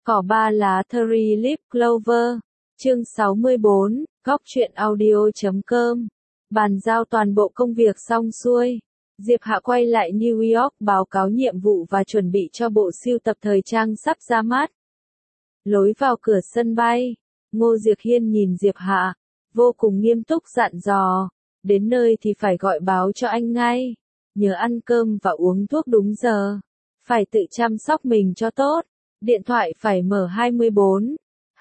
Cỏ ba lá Three Leaf Clover. Chương 64, góc truyện audio.com. Bàn giao toàn bộ công việc xong xuôi. Diệp Hạ quay lại New York báo cáo nhiệm vụ và chuẩn bị cho bộ sưu tập thời trang sắp ra mắt. Lối vào cửa sân bay, Ngô Diệc Hiên nhìn Diệp Hạ, vô cùng nghiêm túc dặn dò, đến nơi thì phải gọi báo cho anh ngay, nhớ ăn cơm và uống thuốc đúng giờ, phải tự chăm sóc mình cho tốt, điện thoại phải mở 24.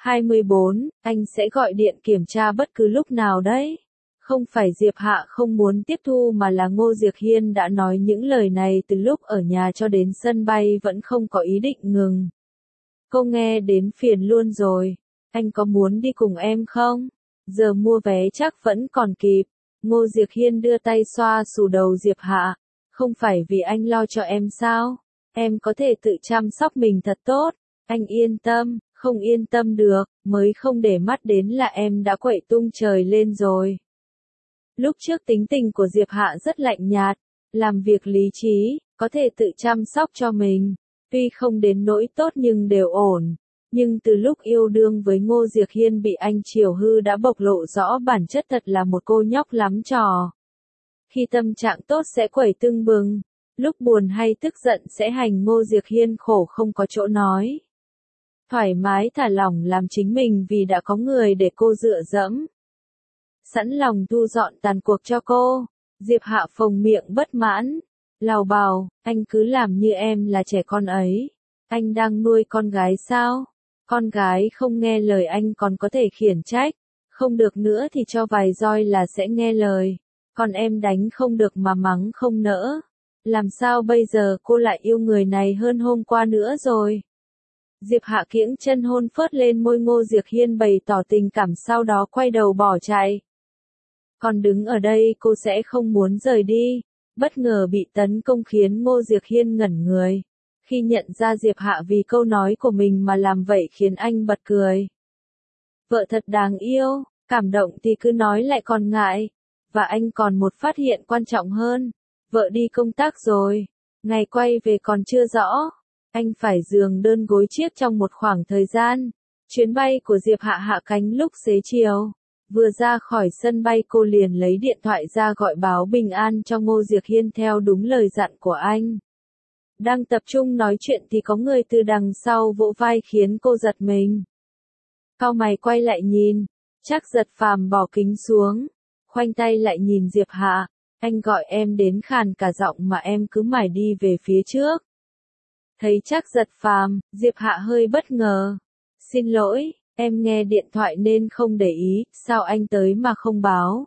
24, anh sẽ gọi điện kiểm tra bất cứ lúc nào đấy. Không phải Diệp Hạ không muốn tiếp thu mà là Ngô Diệc Hiên đã nói những lời này từ lúc ở nhà cho đến sân bay vẫn không có ý định ngừng. Cô nghe đến phiền luôn rồi, anh có muốn đi cùng em không? Giờ mua vé chắc vẫn còn kịp. Ngô Diệc Hiên đưa tay xoa xù đầu Diệp Hạ, không phải vì anh lo cho em sao? Em có thể tự chăm sóc mình thật tốt, anh yên tâm. Không yên tâm được, mới không để mắt đến là em đã quậy tung trời lên rồi. Lúc trước tính tình của Diệp Hạ rất lạnh nhạt, làm việc lý trí, có thể tự chăm sóc cho mình, tuy không đến nỗi tốt nhưng đều ổn. Nhưng từ lúc yêu đương với Ngô Diệc Hiên bị anh chiều hư đã bộc lộ rõ bản chất thật là một cô nhóc lắm trò. Khi tâm trạng tốt sẽ quẩy tưng bừng, lúc buồn hay tức giận sẽ hành Ngô Diệc Hiên khổ không có chỗ nói. Thoải mái thả lỏng làm chính mình vì đã có người để cô dựa dẫm. Sẵn lòng thu dọn tàn cuộc cho cô, Diệp Hạ phồng miệng bất mãn, lào bào, anh cứ làm như em là trẻ con ấy. Anh đang nuôi con gái sao? Con gái không nghe lời anh còn có thể khiển trách, không được nữa thì cho vài roi là sẽ nghe lời. Còn em đánh không được mà mắng không nỡ. Làm sao bây giờ cô lại yêu người này hơn hôm qua nữa rồi? Diệp Hạ kiễng chân hôn phớt lên môi Ngô Diệc Hiên bày tỏ tình cảm sau đó quay đầu bỏ chạy. Còn đứng ở đây cô sẽ không muốn rời đi. Bất ngờ bị tấn công khiến Ngô Diệc Hiên ngẩn người. Khi nhận ra Diệp Hạ vì câu nói của mình mà làm vậy khiến anh bật cười. Vợ thật đáng yêu, cảm động thì cứ nói lại còn ngại. Và anh còn một phát hiện quan trọng hơn. Vợ đi công tác rồi, ngày quay về còn chưa rõ. Anh phải giường đơn gối chiếc trong một khoảng thời gian. Chuyến bay của Diệp Hạ hạ cánh lúc xế chiều. Vừa ra khỏi sân bay cô liền lấy điện thoại ra gọi báo bình an cho Ngô Diệc Hiên theo đúng lời dặn của anh. Đang tập trung nói chuyện thì có người từ đằng sau vỗ vai khiến cô giật mình. Cau mày quay lại nhìn, Trác Giật Phàm bỏ kính xuống, khoanh tay lại nhìn Diệp Hạ. Anh gọi em đến khàn cả giọng mà em cứ mải đi về phía trước. Thấy Trác Giật Phàm, Diệp Hạ hơi bất ngờ. Xin lỗi, em nghe điện thoại nên không để ý, sao anh tới mà không báo?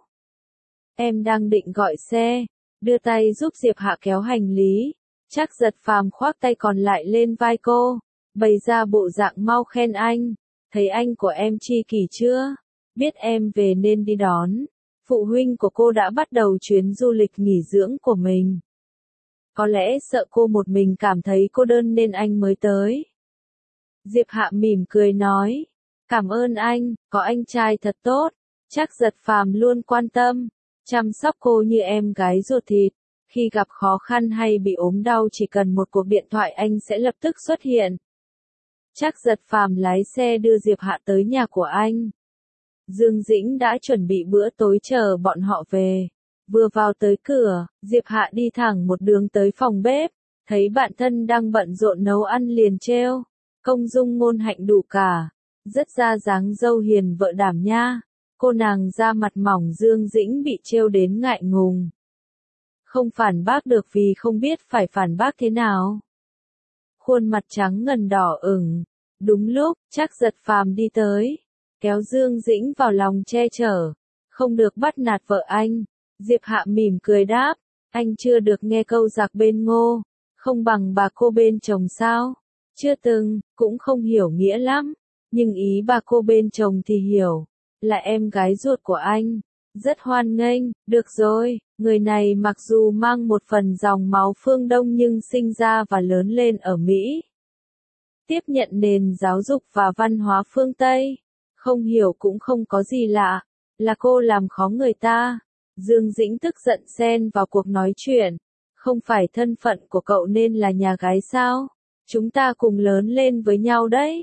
Em đang định gọi xe, đưa tay giúp Diệp Hạ kéo hành lý. Trác Giật Phàm khoác tay còn lại lên vai cô, bày ra bộ dạng mau khen anh. Thấy anh của em chi kỷ chưa? Biết em về nên đi đón. Phụ huynh của cô đã bắt đầu chuyến du lịch nghỉ dưỡng của mình. Có lẽ sợ cô một mình cảm thấy cô đơn nên anh mới tới. Diệp Hạ mỉm cười nói, cảm ơn anh, có anh trai thật tốt. Trác Giật Phàm luôn quan tâm, chăm sóc cô như em gái ruột thịt. Khi gặp khó khăn hay bị ốm đau chỉ cần một cuộc điện thoại anh sẽ lập tức xuất hiện. Trác Giật Phàm lái xe đưa Diệp Hạ tới nhà của anh. Dương Dĩnh đã chuẩn bị bữa tối chờ bọn họ về. Vừa vào tới cửa, Diệp Hạ đi thẳng một đường tới phòng bếp, thấy bạn thân đang bận rộn nấu ăn liền trêu, công dung ngôn hạnh đủ cả, rất ra dáng dâu hiền vợ đảm nha. Cô nàng da mặt mỏng Dương Dĩnh bị trêu đến ngại ngùng. Không phản bác được vì không biết phải phản bác thế nào. Khuôn mặt trắng ngần đỏ ửng. Đúng lúc, Trác Giật Phàm đi tới, kéo Dương Dĩnh vào lòng che chở, không được bắt nạt vợ anh. Diệp Hạ mỉm cười đáp, anh chưa được nghe câu giặc bên Ngô, không bằng bà cô bên chồng sao? Chưa từng, cũng không hiểu nghĩa lắm, nhưng ý bà cô bên chồng thì hiểu, là em gái ruột của anh. Rất hoan nghênh, được rồi, người này mặc dù mang một phần dòng máu phương Đông nhưng sinh ra và lớn lên ở Mỹ. Tiếp nhận nền giáo dục và văn hóa phương Tây, không hiểu cũng không có gì lạ, là cô làm khó người ta. Dương Dĩnh tức giận xen vào cuộc nói chuyện, không phải thân phận của cậu nên là nhà gái sao? Chúng ta cùng lớn lên với nhau đấy.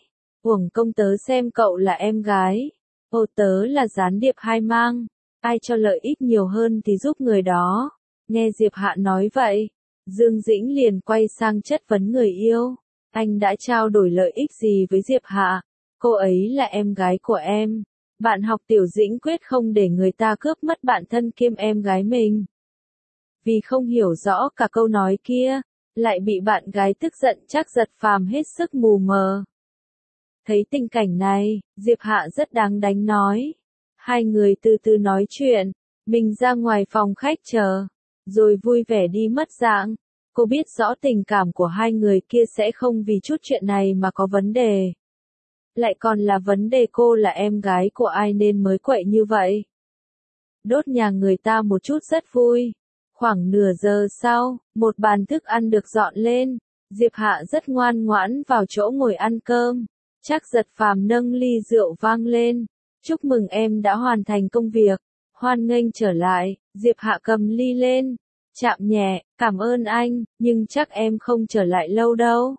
Uổng công tớ xem cậu là em gái. Ô tớ là gián điệp hai mang. Ai cho lợi ích nhiều hơn thì giúp người đó. Nghe Diệp Hạ nói vậy, Dương Dĩnh liền quay sang chất vấn người yêu. Anh đã trao đổi lợi ích gì với Diệp Hạ? Cô ấy là em gái của em. Bạn học Tiểu Dĩnh quyết không để người ta cướp mất bạn thân kiêm em gái mình. Vì không hiểu rõ cả câu nói kia, lại bị bạn gái tức giận chắc giật phàm hết sức mù mờ. Thấy tình cảnh này, Diệp Hạ rất đáng đánh nói. Hai người từ từ nói chuyện, mình ra ngoài phòng khách chờ, rồi vui vẻ đi mất dạng. Cô biết rõ tình cảm của hai người kia sẽ không vì chút chuyện này mà có vấn đề. Lại còn là vấn đề cô là em gái của ai nên mới quậy như vậy. Đốt nhà người ta một chút rất vui. Khoảng nửa giờ sau, một bàn thức ăn được dọn lên. Diệp Hạ rất ngoan ngoãn vào chỗ ngồi ăn cơm. Chắc giật phàm nâng ly rượu vang lên. Chúc mừng em đã hoàn thành công việc. Hoan nghênh trở lại. Diệp Hạ cầm ly lên. Chạm nhẹ, cảm ơn anh, nhưng chắc em không trở lại lâu đâu.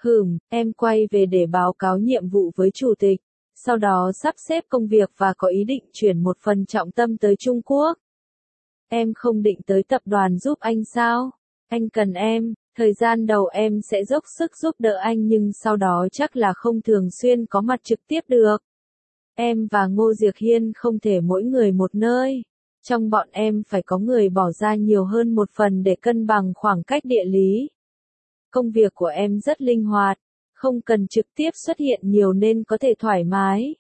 Em quay về để báo cáo nhiệm vụ với chủ tịch. Sau đó sắp xếp công việc và có ý định chuyển một phần trọng tâm tới Trung Quốc. Em không định tới tập đoàn giúp anh sao? Anh cần em, thời gian đầu em sẽ dốc sức giúp đỡ anh nhưng sau đó chắc là không thường xuyên có mặt trực tiếp được. Em và Ngô Diệc Hiên không thể mỗi người một nơi. Trong bọn em phải có người bỏ ra nhiều hơn một phần để cân bằng khoảng cách địa lý. Công việc của em rất linh hoạt, không cần trực tiếp xuất hiện nhiều nên có thể thoải mái.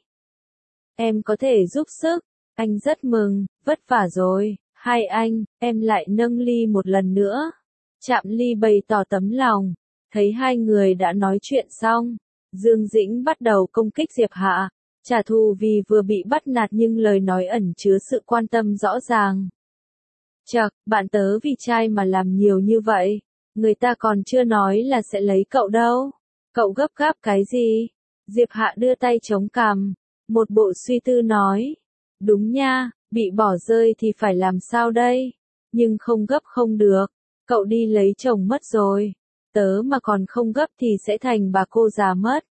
Em có thể giúp sức, anh rất mừng, vất vả rồi. Hai anh, em lại nâng ly một lần nữa. Chạm ly bày tỏ tấm lòng. Thấy hai người đã nói chuyện xong, Dương Dĩnh bắt đầu công kích Diệp Hạ. Trả thù vì vừa bị bắt nạt nhưng lời nói ẩn chứa sự quan tâm rõ ràng. Chậc, bạn tớ vì trai mà làm nhiều như vậy. Người ta còn chưa nói là sẽ lấy cậu đâu. Cậu gấp gáp cái gì? Diệp Hạ đưa tay chống cằm. Một bộ suy tư nói. Đúng nha, bị bỏ rơi thì phải làm sao đây? Nhưng không gấp không được. Cậu đi lấy chồng mất rồi. Tớ mà còn không gấp thì sẽ thành bà cô già mất.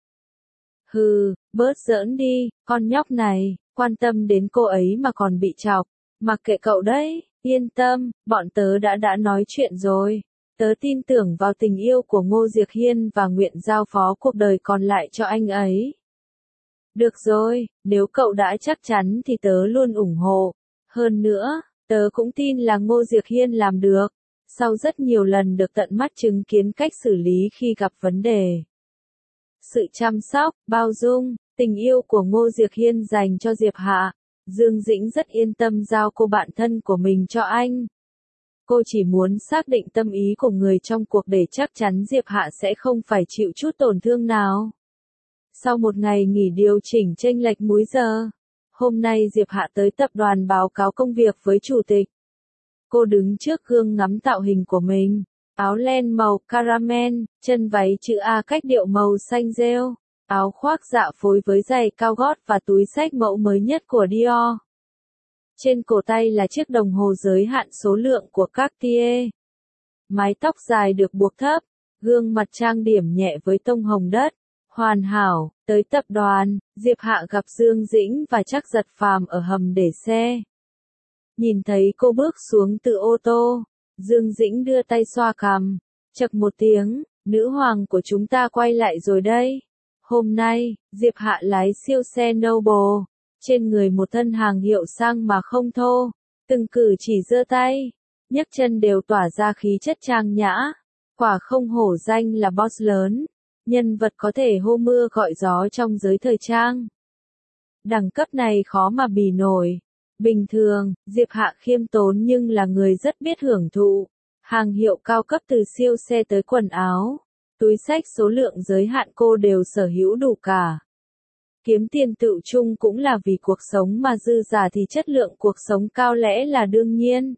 Bớt giỡn đi, con nhóc này, quan tâm đến cô ấy mà còn bị chọc. Mặc kệ cậu đấy, yên tâm, bọn tớ đã nói chuyện rồi. Tớ tin tưởng vào tình yêu của Ngô Diệc Hiên và nguyện giao phó cuộc đời còn lại cho anh ấy. Được rồi, nếu cậu đã chắc chắn thì tớ luôn ủng hộ. Hơn nữa, tớ cũng tin là Ngô Diệc Hiên làm được. Sau rất nhiều lần được tận mắt chứng kiến cách xử lý khi gặp vấn đề. Sự chăm sóc, bao dung, tình yêu của Ngô Diệc Hiên dành cho Diệp Hạ, Dương Dĩnh rất yên tâm giao cô bạn thân của mình cho anh. Cô chỉ muốn xác định tâm ý của người trong cuộc để chắc chắn Diệp Hạ sẽ không phải chịu chút tổn thương nào. Sau một ngày nghỉ điều chỉnh chênh lệch múi giờ, hôm nay Diệp Hạ tới tập đoàn báo cáo công việc với chủ tịch. Cô đứng trước gương ngắm tạo hình của mình. Áo len màu caramel, chân váy chữ A cách điệu màu xanh rêu, áo khoác dạ phối với giày cao gót và túi xách mẫu mới nhất của Dior. Trên cổ tay là chiếc đồng hồ giới hạn số lượng của Cartier. Mái tóc dài được buộc thấp, gương mặt trang điểm nhẹ với tông hồng đất. Hoàn hảo, tới tập đoàn, Diệp Hạ gặp Dương Dĩnh và chắc giật phàm ở hầm để xe. Nhìn thấy cô bước xuống từ ô tô, Dương Dĩnh đưa tay xoa cằm, chậc một tiếng, nữ hoàng của chúng ta quay lại rồi đây. Hôm nay, Diệp Hạ lái siêu xe Noble, trên người một thân hàng hiệu sang mà không thô, từng cử chỉ giơ tay, nhấc chân đều tỏa ra khí chất trang nhã, quả không hổ danh là boss lớn, nhân vật có thể hô mưa gọi gió trong giới thời trang. Đẳng cấp này khó mà bì nổi. Bình thường, Diệp Hạ khiêm tốn nhưng là người rất biết hưởng thụ. Hàng hiệu cao cấp từ siêu xe tới quần áo, túi xách số lượng giới hạn cô đều sở hữu đủ cả. Kiếm tiền tự chung cũng là vì cuộc sống mà dư giả thì chất lượng cuộc sống cao lẽ là đương nhiên.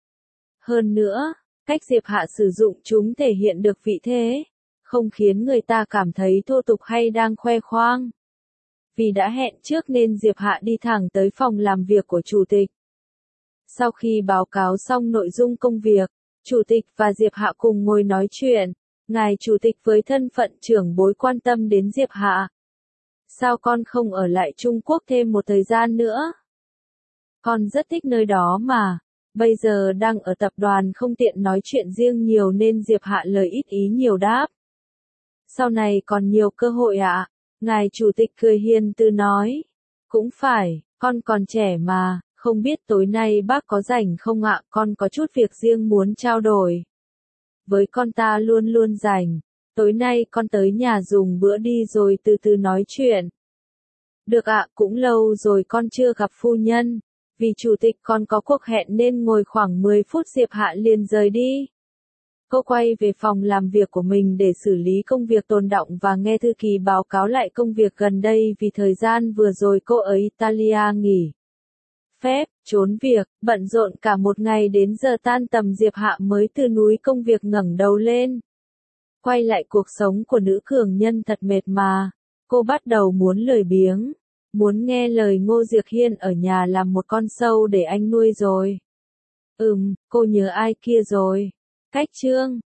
Hơn nữa, cách Diệp Hạ sử dụng chúng thể hiện được vị thế, không khiến người ta cảm thấy thô tục hay đang khoe khoang. Vì đã hẹn trước nên Diệp Hạ đi thẳng tới phòng làm việc của chủ tịch. Sau khi báo cáo xong nội dung công việc, chủ tịch và Diệp Hạ cùng ngồi nói chuyện. Ngài chủ tịch với thân phận trưởng bối quan tâm đến Diệp Hạ. Sao con không ở lại Trung Quốc thêm một thời gian nữa? Con rất thích nơi đó mà. Bây giờ đang ở tập đoàn không tiện nói chuyện riêng nhiều nên Diệp Hạ lời ít ý nhiều đáp. Sau này còn nhiều cơ hội ạ. Ngài chủ tịch cười hiền từ nói. Cũng phải, con còn trẻ mà, không biết tối nay bác có rảnh không ạ, con có chút việc riêng muốn trao đổi. Với con ta luôn luôn rảnh, tối nay con tới nhà dùng bữa đi rồi từ từ nói chuyện. Được ạ, cũng lâu rồi con chưa gặp phu nhân. Vì chủ tịch con có cuộc hẹn nên ngồi khoảng 10 phút Diệp Hạ liền rời đi. Cô quay về phòng làm việc của mình để xử lý công việc tồn đọng và nghe thư ký báo cáo lại công việc gần đây vì thời gian vừa rồi cô ở Italia nghỉ phép, trốn việc, bận rộn cả một ngày đến giờ tan tầm Diệp Hạ mới từ núi công việc ngẩng đầu lên. Quay lại cuộc sống của nữ cường nhân thật mệt mà. Cô bắt đầu muốn lười biếng. Muốn nghe lời Ngô Diệc Hiên ở nhà làm một con sâu để anh nuôi rồi. Cô nhớ ai kia rồi? Cách Trương.